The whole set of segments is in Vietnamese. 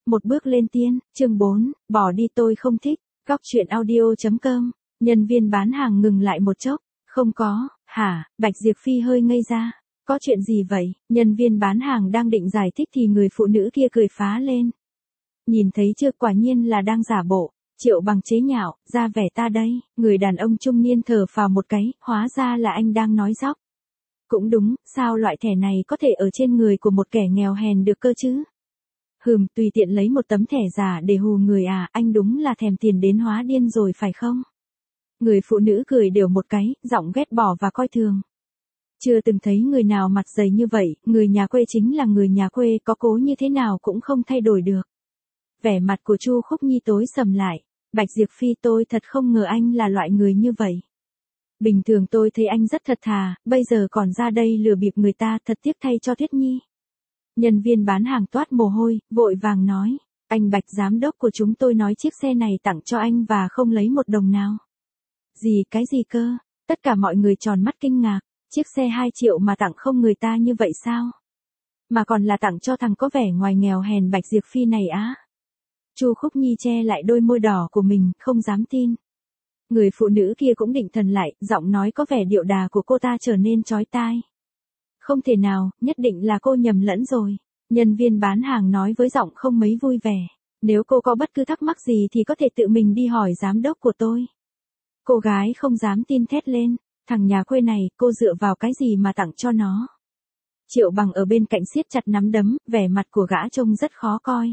Một bước lên tiên, chương 4, bỏ đi tôi không thích, góc truyện audio.com, nhân viên bán hàng ngừng lại một chốc, không có, hả, Bạch Diệp Phi hơi ngây ra, có chuyện gì vậy, nhân viên bán hàng đang định giải thích thì người phụ nữ kia cười phá lên. Nhìn thấy chưa, quả nhiên là đang giả bộ. Triệu Bằng chế nhạo, ra vẻ ta đây, người đàn ông trung niên thở phào một cái, hóa ra là anh đang nói dóc. Cũng đúng, sao loại thẻ này có thể ở trên người của một kẻ nghèo hèn được cơ chứ? Tùy tiện lấy một tấm thẻ giả để hù người à, anh đúng là thèm tiền đến hóa điên rồi phải không? Người phụ nữ cười đều một cái, giọng ghét bỏ và coi thường. Chưa từng thấy người nào mặt dày như vậy, người nhà quê chính là người nhà quê, có cố như thế nào cũng không thay đổi được. Vẻ mặt của Chu Khúc Nhi tối sầm lại. Bạch Diệp Phi, tôi thật không ngờ anh là loại người như vậy. Bình thường tôi thấy anh rất thật thà, bây giờ còn ra đây lừa bịp người ta, thật tiếc thay cho Tuyết Nhi. Nhân viên bán hàng toát mồ hôi, vội vàng nói, anh Bạch giám đốc của chúng tôi nói chiếc xe này tặng cho anh và không lấy một đồng nào. Cái gì cơ? Tất cả mọi người tròn mắt kinh ngạc, chiếc xe 2 triệu mà tặng không người ta như vậy sao? Mà còn là tặng cho thằng có vẻ ngoài nghèo hèn Bạch Diệp Phi này á? Chu Khúc Nhi che lại đôi môi đỏ của mình, không dám tin. Người phụ nữ kia cũng định thần lại, giọng nói có vẻ điệu đà của cô ta trở nên chói tai. Không thể nào, nhất định là cô nhầm lẫn rồi. Nhân viên bán hàng nói với giọng không mấy vui vẻ. Nếu cô có bất cứ thắc mắc gì thì có thể tự mình đi hỏi giám đốc của tôi. Cô gái không dám tin thét lên. Thằng nhà quê này, cô dựa vào cái gì mà tặng cho nó? Triệu Bằng ở bên cạnh siết chặt nắm đấm, vẻ mặt của gã trông rất khó coi.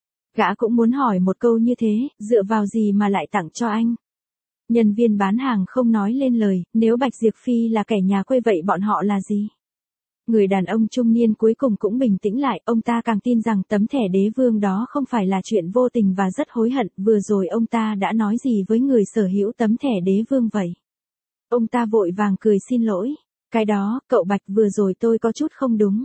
Gã cũng muốn hỏi một câu như thế, dựa vào gì mà lại tặng cho anh? Nhân viên bán hàng không nói lên lời, nếu Bạch Diệp Phi là kẻ nhà quê vậy bọn họ là gì? Người đàn ông trung niên cuối cùng cũng bình tĩnh lại, ông ta càng tin rằng tấm thẻ đế vương đó không phải là chuyện vô tình và rất hối hận, vừa rồi ông ta đã nói gì với người sở hữu tấm thẻ đế vương vậy? Ông ta vội vàng cười xin lỗi, cái đó, cậu Bạch vừa rồi tôi có chút không đúng.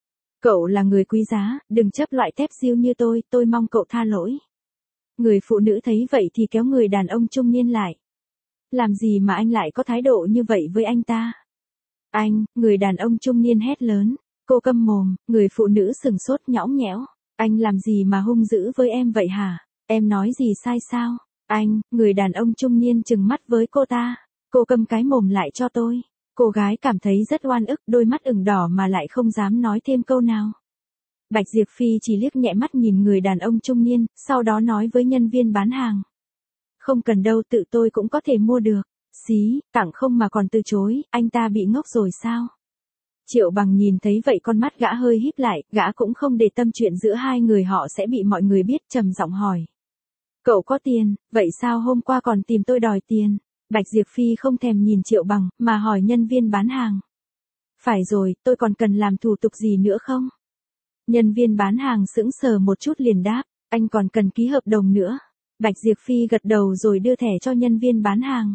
Cậu là người quý giá, đừng chấp loại tép diêu như tôi mong cậu tha lỗi. Người phụ nữ thấy vậy thì kéo người đàn ông trung niên lại. Làm gì mà anh lại có thái độ như vậy với anh ta? Anh, người đàn ông trung niên hét lớn. Cô câm mồm, người phụ nữ sừng sốt nhõng nhẽo. Anh làm gì mà hung dữ với em vậy hả? Em nói gì sai sao? Anh, người đàn ông trung niên trừng mắt với cô ta. Cô câm cái mồm lại cho tôi. Cô gái cảm thấy rất oan ức, đôi mắt ửng đỏ mà lại không dám nói thêm câu nào. Bạch Diệp Phi chỉ liếc nhẹ mắt nhìn người đàn ông trung niên, sau đó nói với nhân viên bán hàng. Không cần đâu, tự tôi cũng có thể mua được. Tặng không mà còn từ chối, anh ta bị ngốc rồi sao? Triệu Bằng nhìn thấy vậy con mắt gã hơi híp lại, gã cũng không để tâm chuyện giữa hai người họ sẽ bị mọi người biết, trầm giọng hỏi. Cậu có tiền, vậy sao hôm qua còn tìm tôi đòi tiền? Bạch Diệp Phi không thèm nhìn Triệu Bằng, mà hỏi nhân viên bán hàng. Phải rồi, tôi còn cần làm thủ tục gì nữa không? Nhân viên bán hàng sững sờ một chút liền đáp, anh còn cần ký hợp đồng nữa. Bạch Diệp Phi gật đầu rồi đưa thẻ cho nhân viên bán hàng.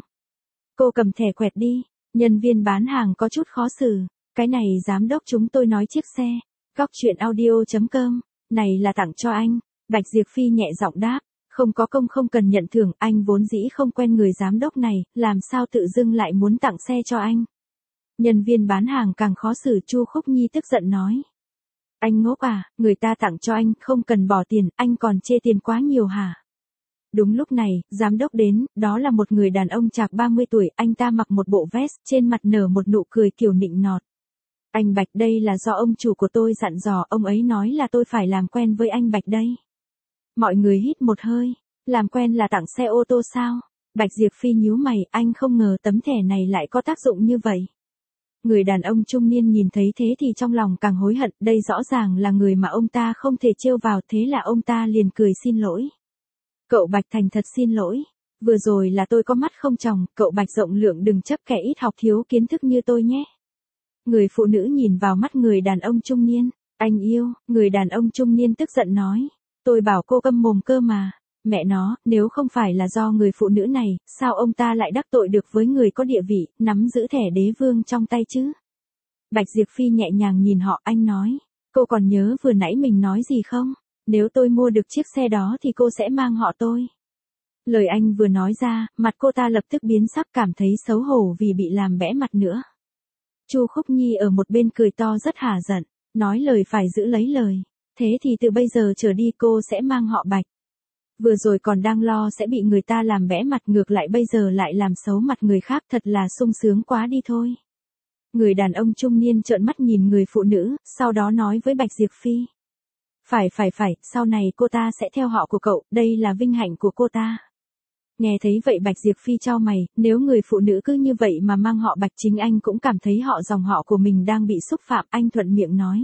Cô cầm thẻ quẹt đi. Nhân viên bán hàng có chút khó xử. Cái này giám đốc chúng tôi nói chiếc xe. Góc truyện audio.com. Này là tặng cho anh. Bạch Diệp Phi nhẹ giọng đáp. Không có công không cần nhận thưởng, anh vốn dĩ không quen người giám đốc này, làm sao tự dưng lại muốn tặng xe cho anh. Nhân viên bán hàng càng khó xử. Chu Khúc Nhi tức giận nói. Anh ngốc à, người ta tặng cho anh, không cần bỏ tiền, anh còn chê tiền quá nhiều hả? Đúng lúc này, giám đốc đến, đó là một người đàn ông chạc 30 tuổi, anh ta mặc một bộ vest, trên mặt nở một nụ cười kiểu nịnh nọt. Anh Bạch, đây là do ông chủ của tôi dặn dò, ông ấy nói là tôi phải làm quen với anh Bạch đây. Mọi người hít một hơi, làm quen là tặng xe ô tô sao? Bạch Diệp Phi nhíu mày, anh không ngờ tấm thẻ này lại có tác dụng như vậy. Người đàn ông trung niên nhìn thấy thế thì trong lòng càng hối hận, đây rõ ràng là người mà ông ta không thể trêu vào, thế là ông ta liền cười xin lỗi. Cậu Bạch thành thật xin lỗi. Vừa rồi là tôi có mắt không tròng, cậu Bạch rộng lượng đừng chấp kẻ ít học thiếu kiến thức như tôi nhé. Người phụ nữ nhìn vào mắt người đàn ông trung niên. Anh yêu, người đàn ông trung niên tức giận nói. Tôi bảo cô câm mồm cơ mà. Mẹ nó, nếu không phải là do người phụ nữ này, sao ông ta lại đắc tội được với người có địa vị, nắm giữ thẻ đế vương trong tay chứ? Bạch Diệp Phi nhẹ nhàng nhìn họ, anh nói. Cô còn nhớ vừa nãy mình nói gì không? Nếu tôi mua được chiếc xe đó thì cô sẽ mang họ tôi. Lời anh vừa nói ra, mặt cô ta lập tức biến sắc, cảm thấy xấu hổ vì bị làm bẽ mặt nữa. Chu Khúc Nhi ở một bên cười to rất hả giận, nói lời phải giữ lấy lời. thế thì từ bây giờ trở đi cô sẽ mang họ Bạch. Vừa rồi còn đang lo sẽ bị người ta làm bẽ mặt, ngược lại bây giờ lại làm xấu mặt người khác, thật là sung sướng quá đi thôi. Người đàn ông trung niên trợn mắt nhìn người phụ nữ, sau đó nói với Bạch Diệp Phi. Phải, sau này cô ta sẽ theo họ của cậu, đây là vinh hạnh của cô ta. Nghe thấy vậy Bạch Diệp Phi chau mày, nếu người phụ nữ cứ như vậy mà mang họ Bạch, chính anh cũng cảm thấy họ dòng họ của mình đang bị xúc phạm, anh thuận miệng nói.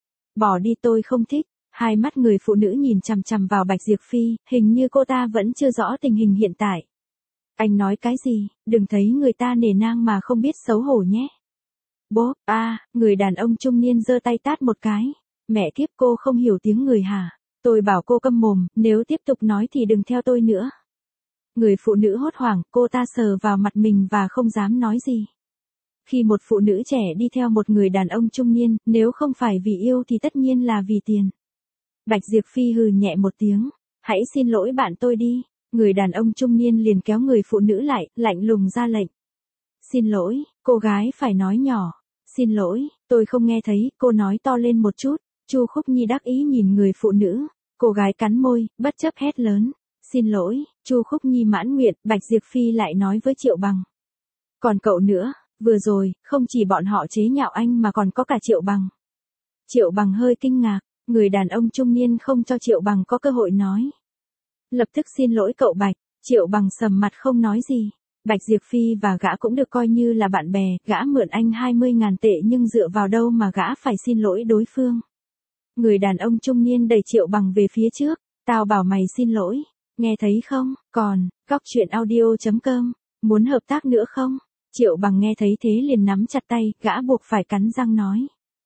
Bỏ đi, tôi không thích. Hai mắt người phụ nữ nhìn chằm chằm vào Bạch Diệp Phi, hình như cô ta vẫn chưa rõ tình hình hiện tại. Anh nói cái gì, đừng thấy người ta nể nang mà không biết xấu hổ nhé. Bốp, người đàn ông trung niên giơ tay tát một cái. Mẹ kiếp, cô không hiểu tiếng người hả? Tôi bảo cô câm mồm, nếu tiếp tục nói thì đừng theo tôi nữa. Người phụ nữ hốt hoảng, cô ta sờ vào mặt mình và không dám nói gì. Khi một phụ nữ trẻ đi theo một người đàn ông trung niên, nếu không phải vì yêu thì tất nhiên là vì tiền. Bạch Diệp Phi hừ nhẹ một tiếng, hãy xin lỗi bạn tôi đi. Người đàn ông trung niên liền kéo người phụ nữ lại, lạnh lùng ra lệnh. Xin lỗi, cô gái phải nói nhỏ. Xin lỗi, tôi không nghe thấy, cô nói to lên một chút. Chu Khúc Nhi đắc ý nhìn người phụ nữ. Cô gái cắn môi, bất chấp hét lớn. Xin lỗi, Chu Khúc Nhi mãn nguyện. Bạch Diệp Phi lại nói với Triệu Bằng. Còn cậu nữa, vừa rồi, không chỉ bọn họ chế nhạo anh mà còn có cả Triệu Bằng. Triệu Bằng hơi kinh ngạc. Người đàn ông trung niên không cho Triệu Bằng có cơ hội nói. Lập tức xin lỗi cậu Bạch. Triệu Bằng sầm mặt không nói gì. Bạch Diệp Phi và gã cũng được coi như là bạn bè, gã mượn anh 20.000 tệ nhưng dựa vào đâu mà gã phải xin lỗi đối phương. Người đàn ông trung niên đẩy Triệu Bằng về phía trước. Tao bảo mày xin lỗi, nghe thấy không? Còn, gocchuyenaudio.com, muốn hợp tác nữa không? Triệu Bằng nghe thấy thế liền nắm chặt tay, gã buộc phải cắn răng nói.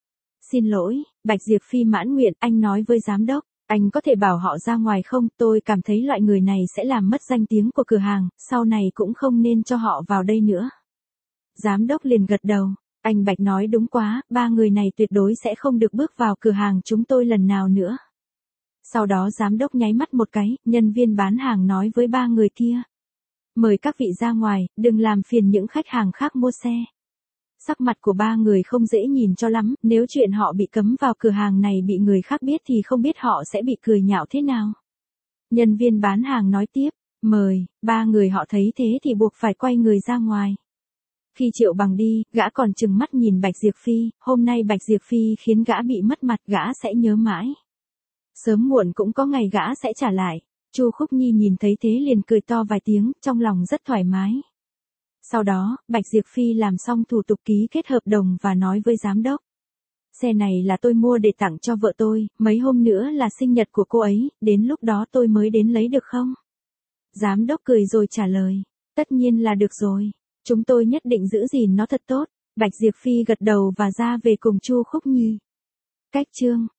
Xin lỗi, Bạch Diệp Phi mãn nguyện, anh nói với giám đốc, anh có thể bảo họ ra ngoài không? Tôi cảm thấy loại người này sẽ làm mất danh tiếng của cửa hàng, sau này cũng không nên cho họ vào đây nữa. Giám đốc liền gật đầu, anh Bạch nói đúng quá, ba người này tuyệt đối sẽ không được bước vào cửa hàng chúng tôi lần nào nữa. Sau đó giám đốc nháy mắt một cái, nhân viên bán hàng nói với ba người kia. Mời các vị ra ngoài, đừng làm phiền những khách hàng khác mua xe. Sắc mặt của ba người không dễ nhìn cho lắm, nếu chuyện họ bị cấm vào cửa hàng này bị người khác biết thì không biết họ sẽ bị cười nhạo thế nào. Nhân viên bán hàng nói tiếp, mời, ba người họ thấy thế thì buộc phải quay người ra ngoài. Khi Triệu Bằng đi, gã còn trừng mắt nhìn Bạch Diệp Phi, hôm nay Bạch Diệp Phi khiến gã bị mất mặt, gã sẽ nhớ mãi. Sớm muộn cũng có ngày gã sẽ trả lại. Chu Khúc Nhi nhìn thấy thế liền cười to vài tiếng, trong lòng rất thoải mái. Sau đó, Bạch Diệp Phi làm xong thủ tục ký kết hợp đồng và nói với giám đốc. Xe này là tôi mua để tặng cho vợ tôi, mấy hôm nữa là sinh nhật của cô ấy, đến lúc đó tôi mới đến lấy được không? Giám đốc cười rồi trả lời, tất nhiên là được rồi, chúng tôi nhất định giữ gìn nó thật tốt. Bạch Diệp Phi gật đầu và ra về cùng Chu Khúc Nhi. Cách chương